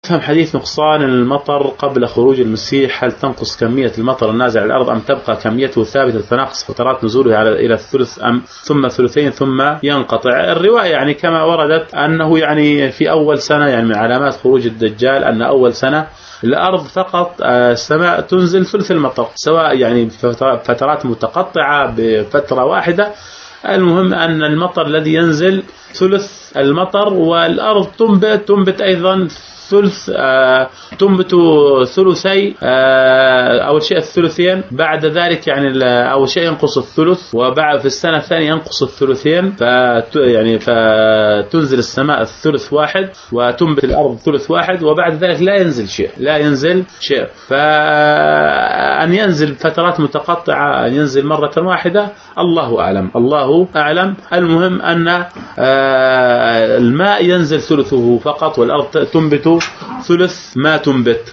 نفهم حديث نقصان المطر قبل خروج المسيح، هل تنقص كمية المطر النازل على الأرض أم تبقى كميته ثابتة تناقص فترات نزوله إلى الثلث أم ثم ثلثين ثم ينقطع؟ الرواية يعني كما وردت أنه يعني في أول سنة، يعني من علامات خروج الدجال أن أول سنة الأرض فقط السماء تنزل ثلث المطر، سواء يعني فترات متقطعة بفترة واحدة، المهم أن المطر الذي ينزل ثلث المطر، والأرض تنبت أيضا ثلث، تنبت ثلثي، أول شيء الثلثين، بعد ذلك يعني أول شيء ينقص الثلث، وبعد في السنة الثانية ينقص الثلثين، فتنزل السماء الثلث واحد وتنبت الأرض ثلث واحد، وبعد ذلك لا ينزل شيء. فأن ينزل فترات متقطعة، أن ينزل مرة واحدة، الله أعلم. المهم أن الماء ينزل ثلثه فقط، والأرض تنبت ثلث ما تنبت.